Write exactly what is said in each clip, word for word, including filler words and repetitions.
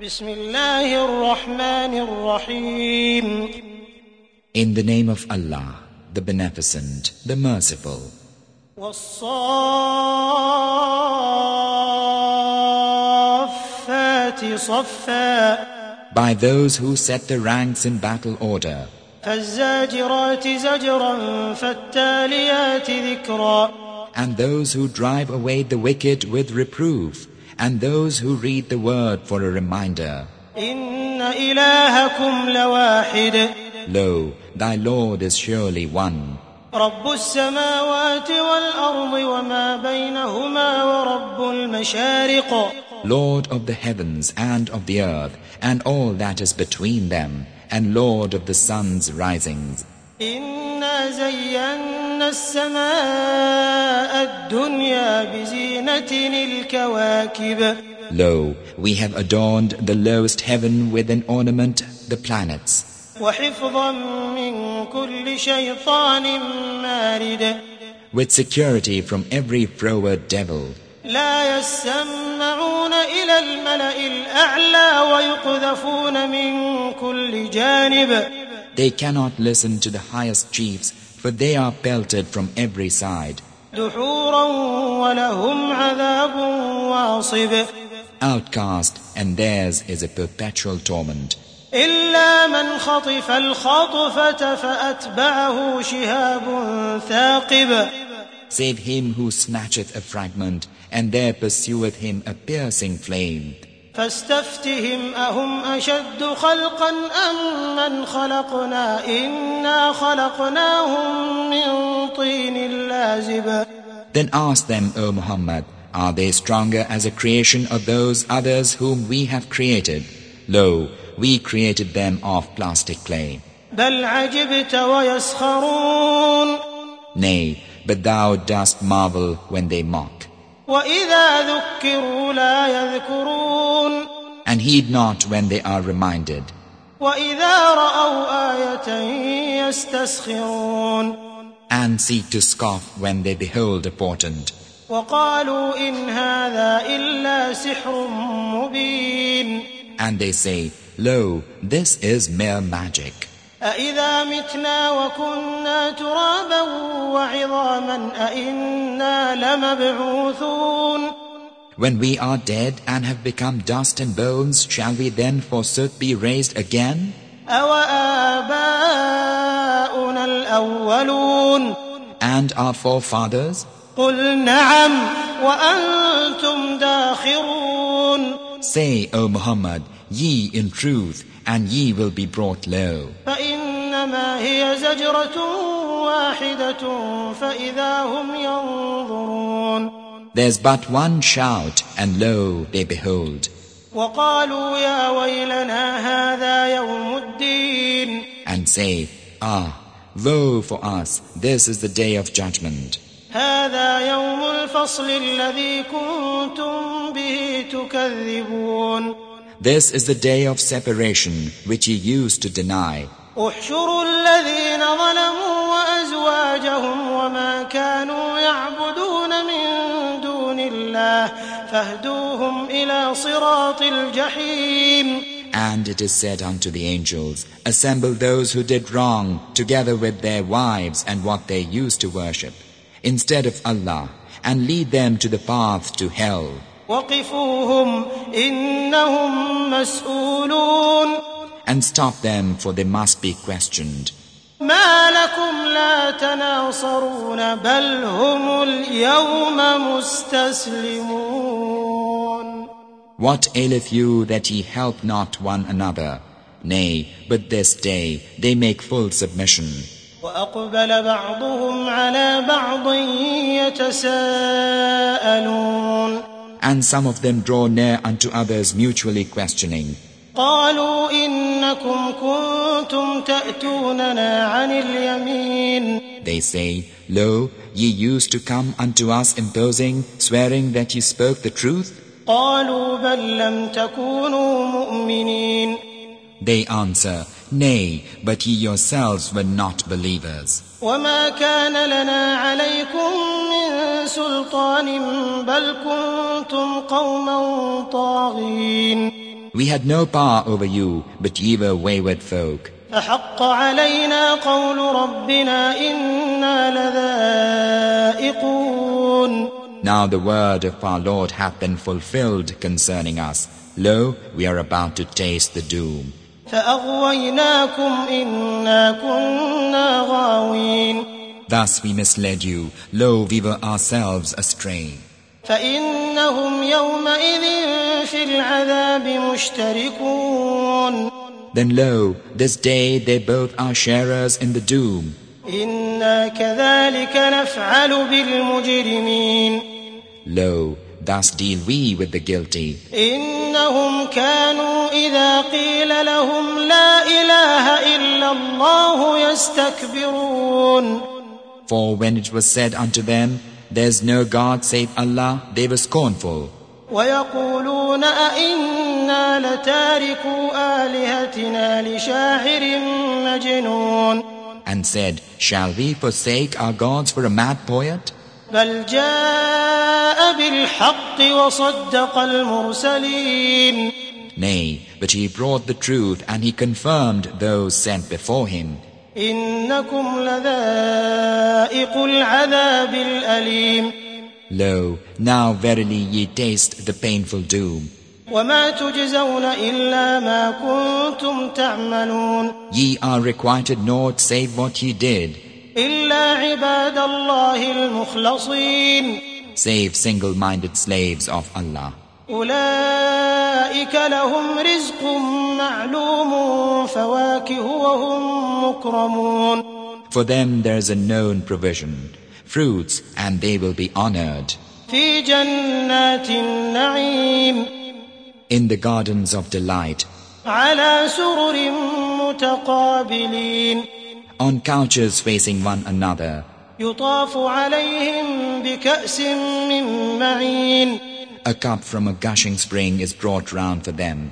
بسم الله الرحمن الرحيم. In the name of Allah, the Beneficent, the Merciful. والصافات صفا. By those who set the ranks in battle order. فالزاجرات زجرا فالتاليات ذكرا. And those who drive away the wicked with reproof, and those who read the word for a reminder. إن إلهكم لواحد. Lo, thy Lord is surely one. رب السماوات والأرض وما بينهما ورب المشارق. Lord of the heavens and of the earth, and all that is between them, and Lord of the sun's risings. إنا زينا السماء الدنيا بزينة الكواكب. Lo, we have adorned the lowest heaven with an ornament, the planets. وحفظا من كل شيطان مارد. With security from every froward devil. لا يسمعون إلى الملأ الأعلى ويقذفون من كل جانب. They cannot listen to the highest chiefs, for they are pelted from every side. دحورا ولهم عذاب واصب. Outcast, and theirs is a perpetual torment. إلا من خطف الخطفة فأتبعه شهاب ثاقب. Save him who snatcheth a fragment, and there pursueth him a piercing flame. فاستفتهم أهم أشد خلقا أم من خلقنا إنا خلقناهم من طين لازب. Then ask them, O Muhammad, are they stronger as a creation of those others whom we have created? Lo, we created them of plastic clay. بل عجبت ويسخرون. Nay, but thou dost marvel when they mock. وإذا ذكروا لا يذكرون. And heed not when they are reminded. وإذا رأوا آية يستسخرون. And seek to scoff when they behold a portent. وقالوا إن هذا إلا سحر مبين. And they say, Lo, this is mere magic. أإذا متنا وكنا ترابا وعظاما أإنا لمبعوثون. When we are dead and have become dust and bones, shall we then forsooth be raised again? أوآباؤنا الأولون. And our forefathers? قل نعم وأنتم داخرون. Say, O Muhammad, ye in truth, and ye will be brought low. فإنما هي زجرة واحدة فإذا هم ينظرون. There's but one shout, and lo, they behold. وقالوا يا ويلنا هذا يوم الدين. And say, Ah, woe for us, this is the day of judgment. هذا يوم الفصل الذي كنتم به تكذبون. This is the day of separation, which ye used to deny. احشروا الذين ظلموا وأزواجهم وما كانوا يعبدون من دون الله فاهدوهم إلى صراط الجحيم. And it is said unto the angels, Assemble those who did wrong, together with their wives and what they used to worship, instead of Allah, and lead them to the path to hell. وقفوهم إنهم مسؤولون. And stop them, for they must be questioned. ما لكم لا تناصرون بل هم اليوم مستسلمون. What aileth you that ye help not one another? Nay, but this day they make full submission. وأقبل بعضهم على بعض يتساءلون. And some of them draw near unto others, mutually questioning. قالوا إنكم كنتم تأتوننا عن اليمين. They say, Lo, ye used to come unto us imposing, swearing that ye spoke the truth? قالوا بل لم تكونوا مؤمنين. They answer, Nay, but ye yourselves were not believers. وما كان لنا عليكم من سلطان بل كنتم قوما طاغين. We had no power over you, but ye were wayward folk. فحق علينا قول ربنا إنا لذائقون. Now the word of our Lord hath been fulfilled concerning us. Lo, we are about to taste the doom. فأغويناكم إنا كنا غاوين. Thus we misled you. Lo, we were ourselves astray. فإنهم يومئذ في العذاب مشتركون. Then lo, this day they both are sharers in the doom. إنا كذلك نفعل بالمجرمين. Lo, thus deal we with the guilty. إنهم كانوا إذا قيل لهم لا إله إلا الله يستكبرون. For when it was said unto them, there is no God save Allah, they were scornful. ويقولون أئنا لتاركو آلهتنا لشاعر مجنون. And said, shall we forsake our gods for a mad poet? بل جاء بالحق وصدق المرسلين. Nay, but he brought the truth and he confirmed those sent before him. إنكم لذائق العذاب الأليم. Lo, now verily ye taste the painful doom. وما تجزون إلا ما كنتم تعملون. Ye are requited naught save what ye did, إلا عباد الله المخلصين. save single-minded slaves of Allah. أولئك لهم رزق معلوم فواكه وهم مكرمون. For them there is a known provision, fruits, and they will be honored. في جنات النعيم. In the gardens of delight, على سرر متقابلين. on couches facing one another, يطاف عليهم بكأس من معين. a cup from a gushing spring is brought round for them.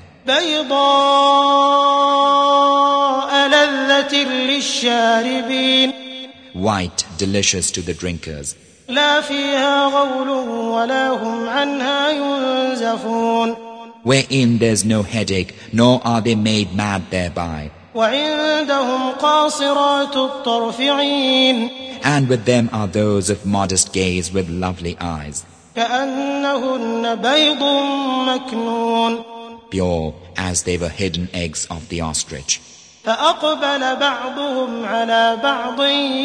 بيضاء لذة للشاربين. White, delicious to the drinkers. لا فيها غول ولا هم عنها ينزفون. Wherein there's no headache, nor are they made mad thereby. وعندهم قاصرات الطرف عين. And with them are those of modest gaze with lovely eyes, كأنهن بيض مكنون. pure as they were hidden eggs of the ostrich. فأقبل بعضهم على بعض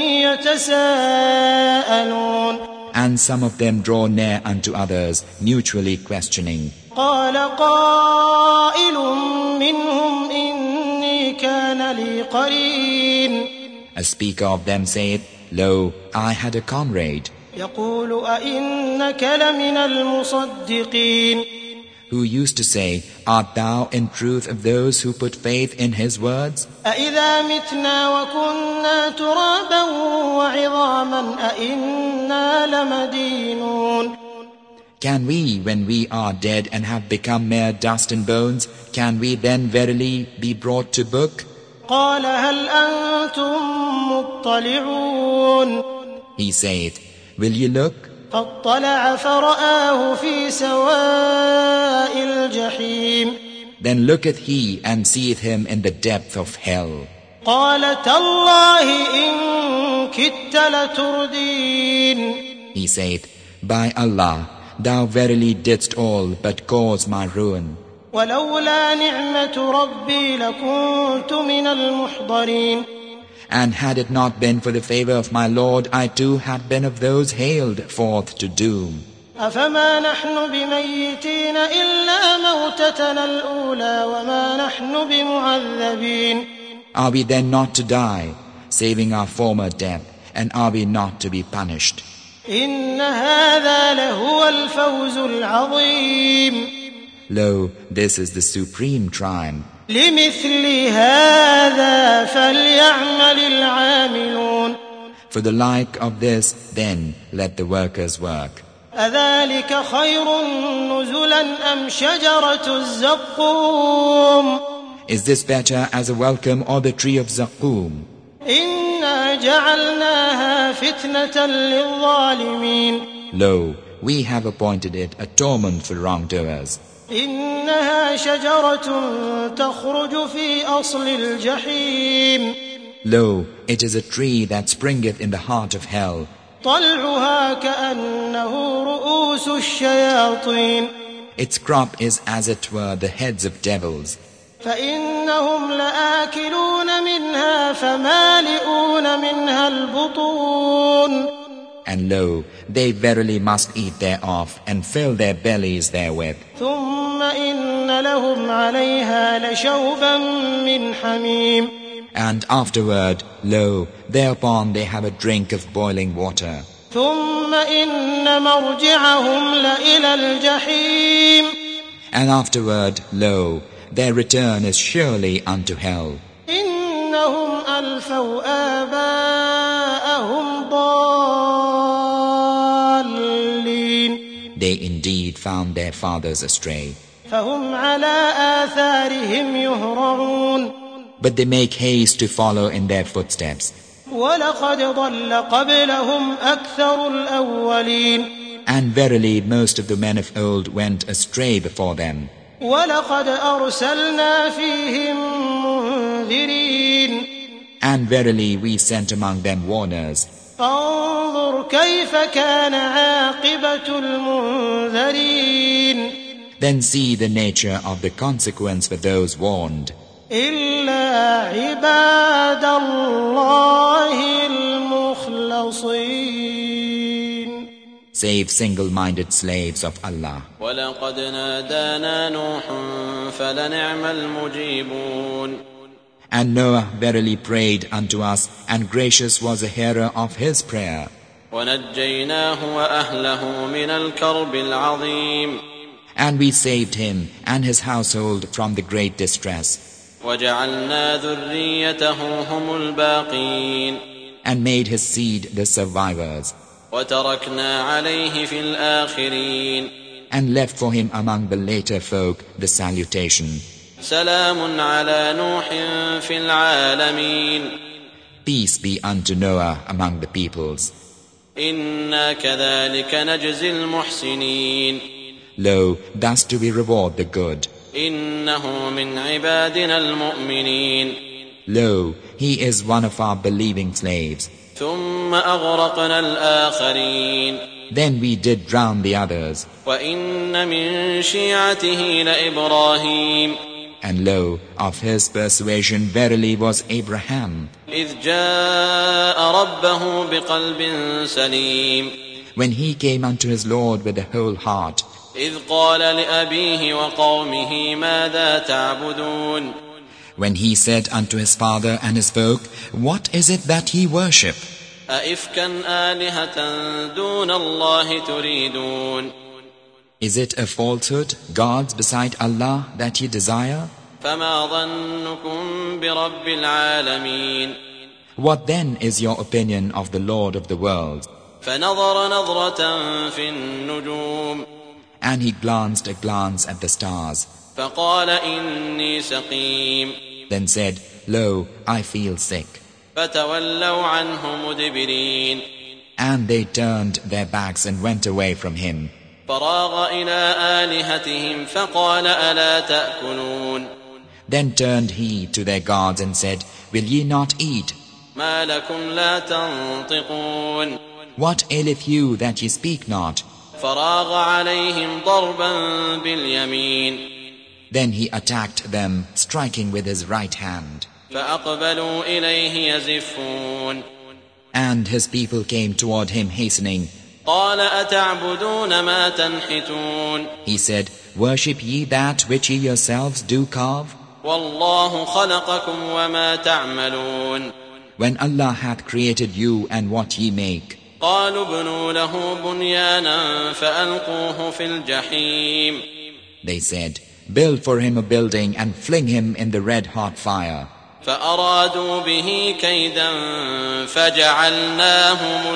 يتساءلون. And some of them draw near unto others, mutually questioning. قال قائل منهم إني كان لي قرين. A speaker of them saith, Lo, I had a comrade, يقول أئنك لمن المصدقين. who used to say, Art thou in truth of those who put faith in his words? أإذا متنا وكنا ترابا وعظاما أئنا لمدينون. Can we, when we are dead and have become mere dust and bones, can we then verily be brought to book? قال هل أنتم مطلعون. He saith, Will ye look? فاطلع فرآه في سواء الجحيم. Then looketh he and seeth him in the depth of hell. قال تالله إن كدت لتردين. He saith, By Allah, thou verily didst all but cause my ruin. ولولا نعمة ربي لكنت من المحضرين. And had it not been for the favor of my Lord, I too had been of those hailed forth to doom. أفما نحن بميتين إلا موتتنا الأولى وما نحن بمعذبين. Are we then not to die, saving our former death, and are we not to be punished? إن هذا لهو الفوز العظيم. Lo, this is the supreme triumph. لمثل هذا فليعمل العاملون. For the like of this, then let the workers work. أذلك خير نزلا أم شجرة الزقوم. Is this better as a welcome or the tree of Zaqqum? إنا جعلناها فتنة للظالمين. Lo, we have appointed it a torment for wrongdoers. إنها شجرة تخرج في أصل الجحيم. Lo, it is a tree that springeth in the heart of hell. طلعها كأنه رؤوس الشياطين. Its crop is as it were the heads of devils. فإنهم لآكلون منها فمالئون منها البطون. And lo, they verily must eat thereof and fill their bellies therewith. ثم إن لهم عليها لشوبا من حميم. And afterward, lo, thereupon they have a drink of boiling water. ثم إن مرجعهم لإلى الجحيم. And afterward, lo, their return is surely unto hell. إنهم ألفوا آباءهم ضالين. They indeed found their fathers astray. فهم على آثارهم يهرعون. But they make haste to follow in their footsteps. وَلَقَدْ ضَلَّ قَبْلَهُمْ أَكْثَرُ الْأَوَّلِينَ. And verily most of the men of old went astray before them. وَلَقَدْ أَرْسَلْنَا فِيهِمْ مُنذِرِينَ. And verily we sent among them warners. فَانظُرْ كَيْفَ كَانَ عَاقِبَةُ الْمُنذَرِينَ. Then see the nature of the consequence for those warned. إِلَّا عِبَادَ اللَّهِ الْمُخْلَصِينَ. Save single-minded slaves of Allah. وَلَقَدْ نَادَانَا نُوحٌ فَلَنِعْمَ الْمُجِيبُونَ. And Noah verily prayed unto us, and gracious was the hearer of his prayer. وَنَجَّيْنَاهُ وَأَهْلَهُ مِنَ الْكَرْبِ الْعَظِيمِ. And we saved him and his household from the great distress. وَجَعَلْنَا ذُرِّيَّتَهُ هُمُ الْبَاقِينَ. And made his seed the survivors. وَتَرَكْنَا عَلَيْهِ فِي الْآخِرِينَ. And left for him among the later folk the salutation. سَلَامٌ عَلَى نُوحٍ فِي الْعَالَمِينَ. Peace be unto Noah among the peoples. إِنَّا كَذَلِكَ نَجْزِي الْمُحْسِنِينَ. Lo, thus do we reward the good. إِنَّهُ مِنْ عِبَادِنَا الْمُؤْمِنِينَ. Lo, he is one of our believing slaves. ثُمَّ أَغْرَقْنَا الْآخَرِينَ. Then we did drown the others. وَإِنَّ مِنْ شِيعَتِهِ لَإِبْرَاهِيمَ. And lo, of his persuasion verily was Abraham. إِذْ جَاءَ رَبَّهُ بِقَلْبٍ سَلِيمٍ. When he came unto his Lord with a whole heart. إِذْ قَالَ لِأَبِيهِ وَقَوْمِهِ مَاذَا تَعْبُدُونَ. When he said unto his father and his folk, what is it that ye worship? أَئِفْكًا آلِهَةً دُونَ اللَّهِ تُرِيدُونَ. Is it a falsehood, gods beside Allah, that ye desire? فَمَا ظَنُّكُمْ بِرَبِّ الْعَالَمِينَ. What then is your opinion of the Lord of the world? فَنَظَرَ نَظْرَةً فِي النُّجُومِ. And he glanced a glance at the stars. فَقَالَ إِنِّي سَقِيمٌ. Then said, Lo, I feel sick. فَتَوَلَّوْا عَنْهُ مُدْبِرِينَ. And they turned their backs and went away from him. فَرَاغَ إِلَىٰ آلِهَتِهِمْ فَقَالَ أَلَا تَأْكُلُونَ. Then turned he to their gods and said, Will ye not eat? مَا لَكُمْ لَا تَنطِقُونَ. What aileth you that ye speak not? فَرَاغَ عَلَيْهِمْ ضَرْبًا بِالْيَمِينِ. Then he attacked them, striking with his right hand. فَأَقْبَلُوا إِلَيْهِ يَزِفُّونَ. And his people came toward him hastening. قَالَ أَتَعْبُدُونَ مَا تَنْحِتُونَ. He said, Worship ye that which ye yourselves do carve? وَاللَّهُ خَلَقَكُمْ وَمَا تَعْمَلُونَ. When Allah hath created you and what ye make. قَالُوا ابْنُوا لَهُ بُنْيَانًا فَأَلْقُوهُ فِي الْجَحِيمِ. They said, Build for him a building and fling him in the red-hot fire. فَأَرَادُوا بِهِ كَيْدًا فَجَعَلْنَاهُمُ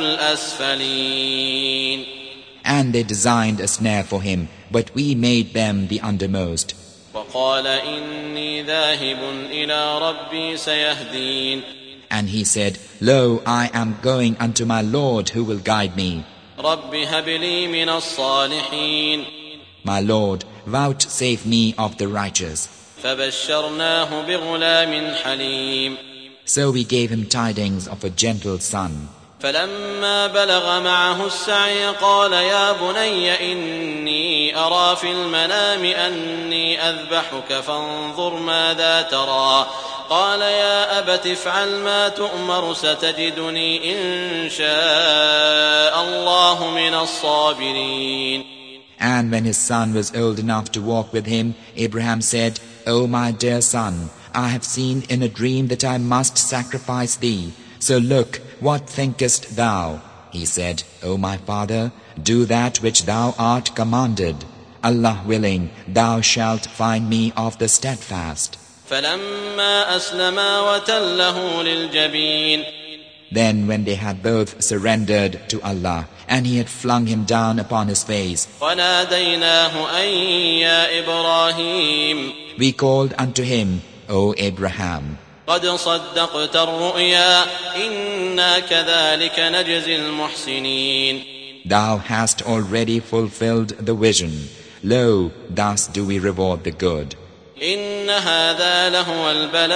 الْأَسْفَلِينَ. And they designed a snare for him, but we made them the undermost. وَقَالَ إِنِّي ذَاهِبٌ إِلَىٰ رَبِّي سَيَهْدِينَ. And he said, Lo, I am going unto my Lord who will guide me. رَبِّ هَبْ لِي مِنَ الصَّالِحِينَ. My Lord, vouchsafe me of the righteous. فبشرناه بغلام حليم. So we gave him tidings of a gentle son. فلما بلغ معه السعي قال يا بني إني أرى في المنام أني أذبحك فانظر ماذا ترى قال يا أبت افعل ما تؤمر ستجدني إن شاء الله من الصابرين. And when his son was old enough to walk with him, Abraham said, O my dear son, I have seen in a dream that I must sacrifice thee. So look, what thinkest thou? He said, O my father, do that which thou art commanded. Allah willing, thou shalt find me of the steadfast. فلما أسلما وتله للجبين. Then when they had both surrendered to Allah, and he had flung him down upon his face, وناديناه أن يا إبراهيم. We called unto him, O Abraham, قد صدقت الرؤيا إنا كذلك نجزي المحسنين. Thou hast already fulfilled the vision. Lo, thus do we reward the good. إن هذا لهو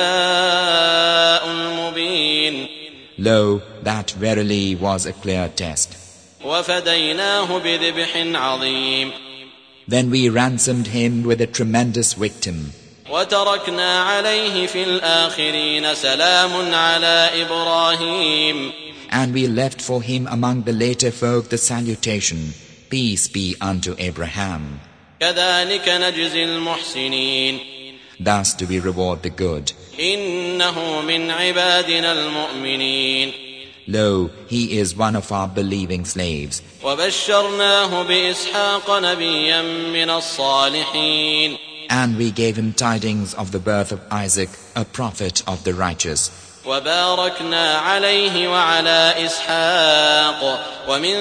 البلاء المبين. Lo, that verily was a clear test. وفديناه بذبح عظيم. Then we ransomed him with a tremendous victim. وتركنا عليه في الآخرين سلام على إبراهيم. And we left for him among the later folk the salutation, Peace be unto Abraham. كذلك نجزي المحسنين. Thus do we reward the good. إنه من عبادنا المؤمنين. Lo, he is one of our believing slaves. وبشرناه بإسحاق نبيا من الصالحين. And we gave him tidings of the birth of Isaac, a prophet of the righteous. وباركنا عليه وعلى إسحاق ومن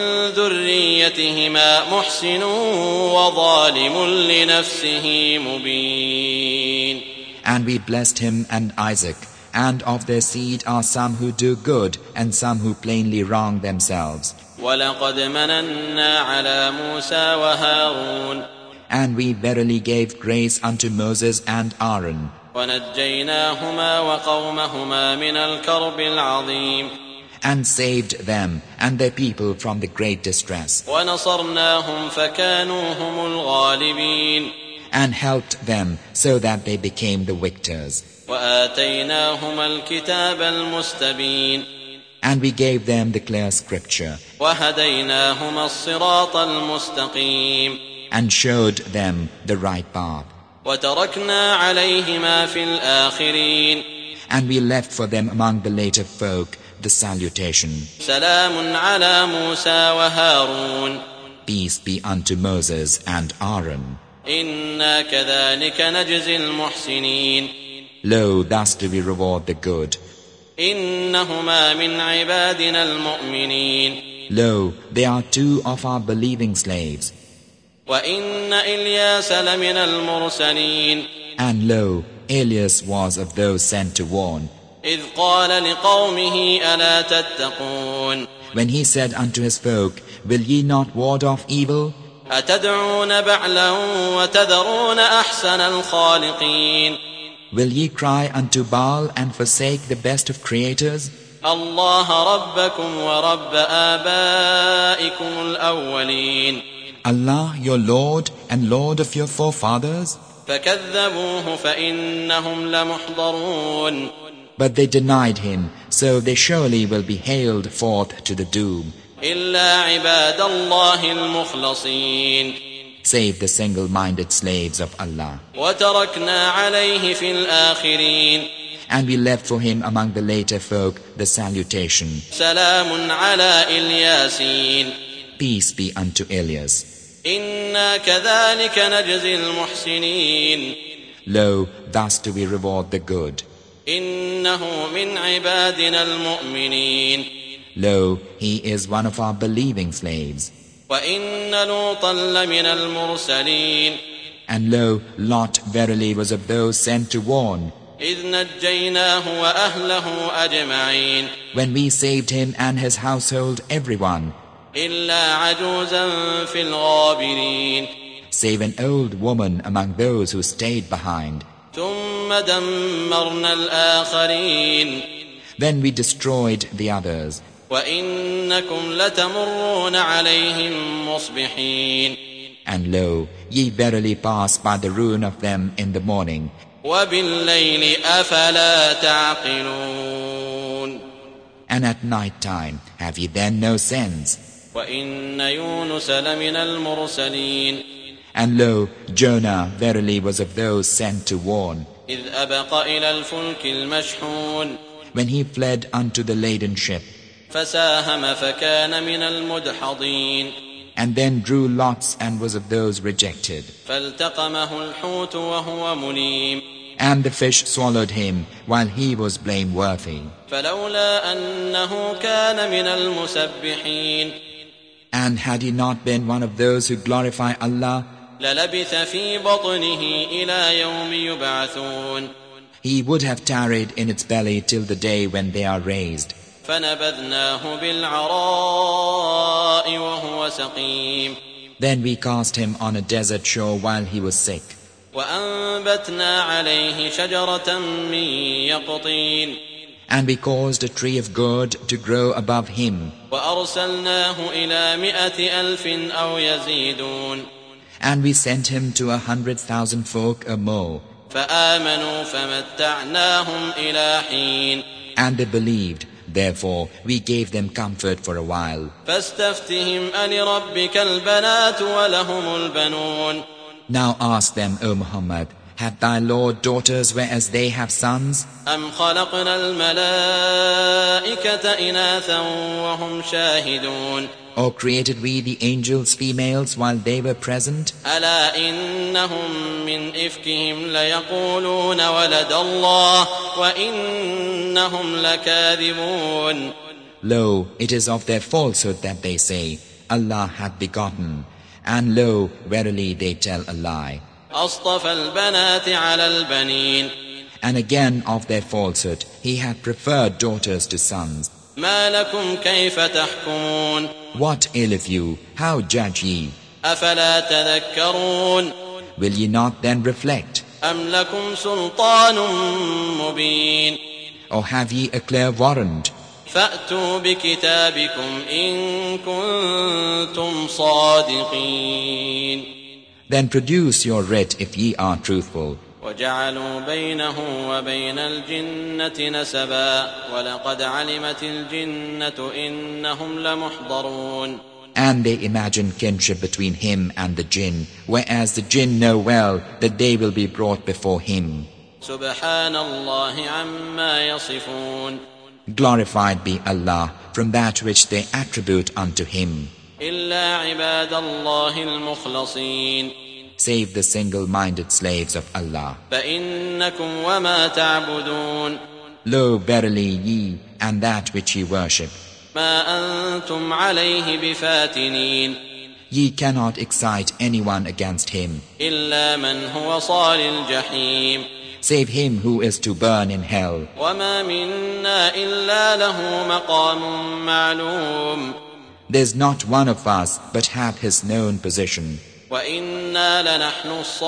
ذريتهما محسن وظالم لنفسه مبين. And we blessed him and Isaac, and of their seed are some who do good and some who plainly wrong themselves. ولقد مننا على موسى وهارون. And we verily gave grace unto Moses and Aaron, ونجيناهما وقومهما من الكرب العظيم. and saved them and their people from the great distress, ونصرناهم فكانوا هم الغالبين. and helped them so that they became the victors. وآتيناهما الكتاب المستبين. And we gave them the clear scripture, وهديناهما الصراط المستقيم. and showed them the right path. وتركنا عليهما في الآخرين. And we left for them among the later folk the salutation, سلام على موسى وهارون. Peace be unto Moses and Aaron. إنا كذلك نجزي المحسنين. Lo, thus do we reward the good. إنهما من عبادنا المؤمنين. Lo, they are two of our believing slaves. وإن إلياس لمن المرسلين. And lo, Elias was of those sent to warn, إذ قال لقومه ألا تتقون. when he said unto his folk, Will ye not ward off evil? أتدعون بعلا وتذرون أحسن الخالقين. Will ye cry unto Baal and forsake the best of creators? الله ربكم ورب آبائكم الأولين. Allah, your Lord and Lord of your forefathers? فكذبوه فإنهم لمحضرون. But they denied him, so they surely will be haled forth to the doom. إلا عباد الله المخلصين. Save the single-minded slaves of Allah. وتركنا عليه في الآخرين. And we left for him among the later folk the salutation, سلام على إلياسين. Peace be unto Elias. إنا كذلك نجزي المحسنين. Lo, thus do we reward the good. إنه من عبادنا المؤمنين. Lo, he is one of our believing slaves. وإن لوطا لمن المرسلين. And lo, Lot verily was of those sent to warn, إذ نجيناه وأهله أجمعين. when we saved him and his household everyone, إلا عجوزا في الغابرين. save an old woman among those who stayed behind. ثم دمرنا الآخرين Then we destroyed the others. وإنكم لتمرون عليهم مصبحين And lo, ye verily pass by the ruin of them in the morning. وبالليل أفلا تعقلون And at night time, have ye then no sense? وإن يونس لمن المرسلين And lo, Jonah verily was of those sent to warn, إذ أبق إلى الفلك المشحون when he fled unto the laden ship, فساهم فكان من المدحضين and then drew lots and was of those rejected. فالتقمه الحوت وهو مليم And the fish swallowed him while he was blameworthy. فلولا أنه كان من المسبحين And had he not been one of those who glorify Allah, للبث في بطنه إلى يوم يبعثون he would have tarried in its belly till the day when they are raised. فنبذناه بالعراء وهو سقيم Then we cast him on a desert shore while he was sick. وأنبتنا عليه شجرة من يقطين And we caused a tree of gourd to grow above him. وأرسلناه إلى مئة ألف أو يزيدون And we sent him to a hundred thousand folk or more. فآمنوا فمتعناهم إلى حين And they believed. Therefore we gave them comfort for a while. فاستفتهم ألربك البنات ولهم البنون Now ask them, O Muhammad, have thy Lord daughters whereas they have sons? أم خلقنا الملائكة إناثا وهم شاهدون Or created we the angels females while they were present? ألا إنهم من إفكهم ليقولون ولد الله وإنهم لكاذبون Lo, it is of their falsehood that they say, Allah hath begotten. And lo, verily they tell a lie. أصطفى البنات على البنين And again of their falsehood, he hath preferred daughters to sons. ما لكم كيف تحكمون What ill of you? How judge ye? أفلا تذكرون Will ye not then reflect? أم لكم سلطان مبين Or have ye a clear warrant? فأتوا بكتابكم إن كنتم صادقين Then produce your writ if ye are truthful. وجعلوا بينه وبين الجنة نسبا ولقد علمت الجنة إنهم لمحضرون And they imagine kinship between him and the jinn, whereas the jinn know well that they will be brought before him. سبحان الله عما يصفون Glorified be Allah from that which they attribute unto him, إلا عباد الله المخلصين save the single-minded slaves of Allah. فإنكم وما تعبدون Lo, verily ye, and that which ye worship, ما أنتم عليه بفاتنين ye cannot excite anyone against him, إلا من هو صال الجحيم save him who is to burn in hell. وما منا إلا له مقام معلوم There's not one of us but hath his known position. وإنا لنحن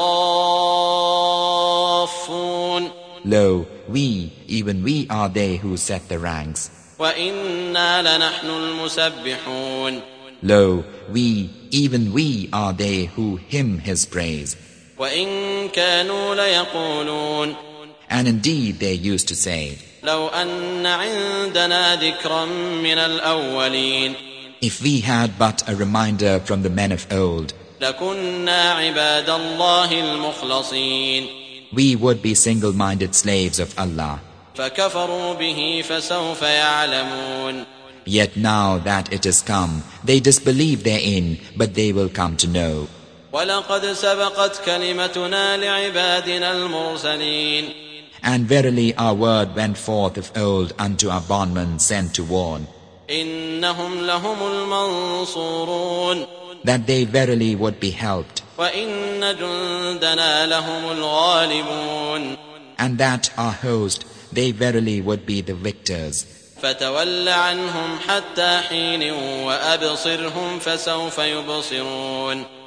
الصافون Lo, we, even we are they who set the ranks. وإنا لنحن المسبحون Lo, we, even we are they who hymn his praise. وإن كانوا ليقولون And indeed they used to say, لو أن عندنا ذكرا من الأولين if we had but a reminder from the men of old, لكنا عباد الله المخلصين we would be single-minded slaves of Allah. فكفروا به فسوف يعلمون Yet now that it is come, they disbelieve therein, but they will come to know. ولقد سبقت كلمتنا لعبادنا المرسلين And verily our word went forth of old unto our bondmen sent to warn, إنهم لهم المنصورون that they verily would be helped, وإن جندنا لهم الغالبون and that our host, they verily would be the victors. فتول عنهم حتى حين وأبصرهم فسوف يبصرون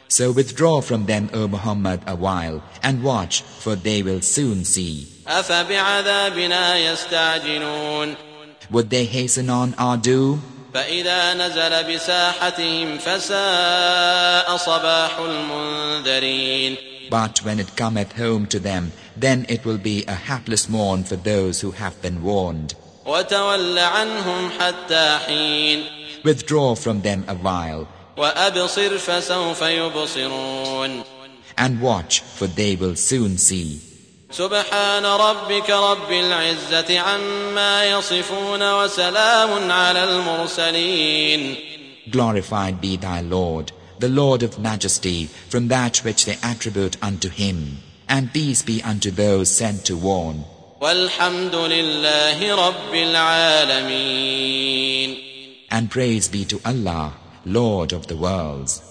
So withdraw from them, O Muhammad, a while, and watch, for they will soon see. أفبعذابنا يستعجلون Would they hasten on our doom? فإذا نزل بساحتهم فساء صباح المنذرين But when it cometh home to them, then it will be a hapless morn for those who have been warned. وتول عنهم حتى حين Withdraw from them a while, وأبصر فسوف يبصرون and watch, for they will soon see. سبحان ربك رب العزة عما يصفون وسلام على المرسلين Glorified be thy Lord, the Lord of majesty, from that which they attribute unto him, and peace be unto those sent to warn. والحمد لله رب العالمين And praise be to Allah, Lord of the worlds.